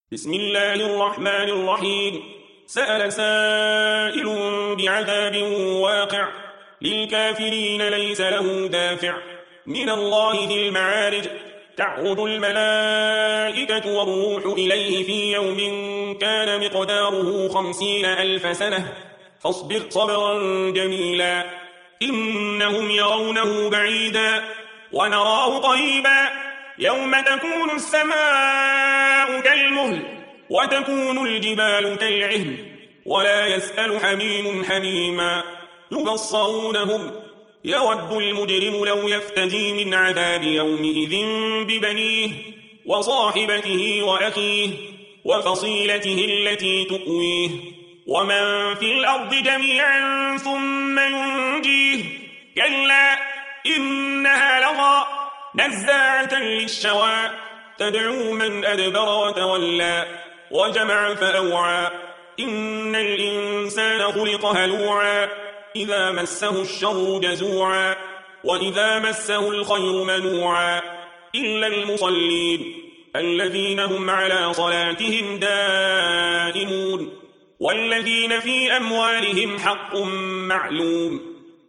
بسم الله الرحمن الرحيم. سأل سائل بعذاب واقع للكافرين ليس له دافع من الله ذي المعارج. تعرج الملائكة والروح إليه في يوم كان مقداره 50,000 سنة فاصبر صبرا جميلا إنهم يرونه بعيدا ونراه قريبا يوم تكون السماء كالمهل وتكون الجبال كالعهن ولا يسأل حميم حميما يبصرونهم يود المجرم لو يفتدي من عذاب يومئذ ببنيه وصاحبته وأخيه وفصيلته التي تؤويه ومن في الأرض جميعا ثم ينجيه كلا إنها لظى نزاعة للشوى تدعو من أدبر وتولى وجمع فأوعى إن الإنسان خلق هلوعا إذا مسه الشر جزوعا وإذا مسه الخير منوعا إلا المصلين الذين هم على صلاتهم دائمون والذين في أموالهم حق معلوم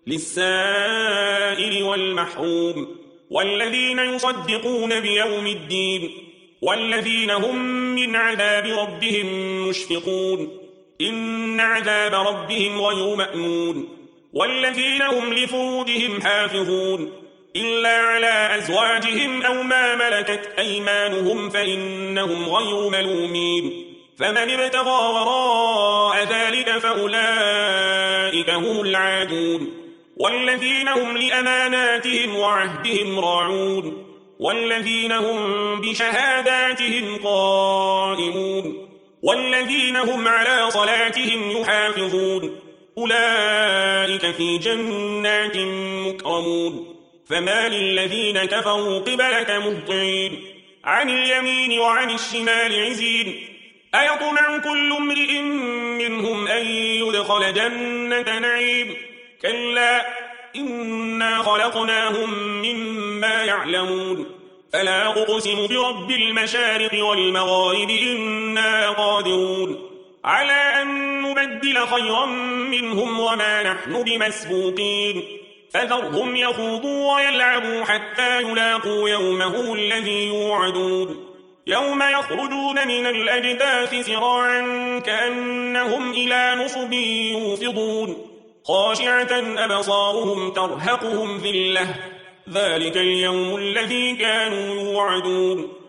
للسائل والمحروم والذين يصدقون بيوم الدين والذين هم من عذاب ربهم مشفقون إن عذاب ربهم غير مأمون والذين هم لفروجهم حافظون إلا على أزواجهم أو ما ملكت أيمانهم فإنهم غير ملومين فمن ابتغى وراء ذلك فأولئك هم العادون والذين هم لأماناتهم وعهدهم راعون والذين هم بشهاداتهم قائمون والذين هم على صلاتهم يحافظون أولئك في جنات مكرمون فما للذين كفروا قبلك مهطعين عن اليمين وعن الشمال عزين أيطمع كل امرئ منهم أن يدخل جنة نعيم كلا إنا خلقناهم مما يعلمون فلا أقسم برب المشارق والمغارب إنا قادرون على أن نبدل خيرا منهم وما نحن بمسبوقين فذرهم يخوضوا ويلعبوا حتى يلاقوا يومهم الذي يوعدون يوم يخرجون من الأجداث سراعا كأنهم إلى نصب يوفضون خاشعة أبصارهم ترهقهم ذلة ذلك اليوم الذي كانوا يوعدون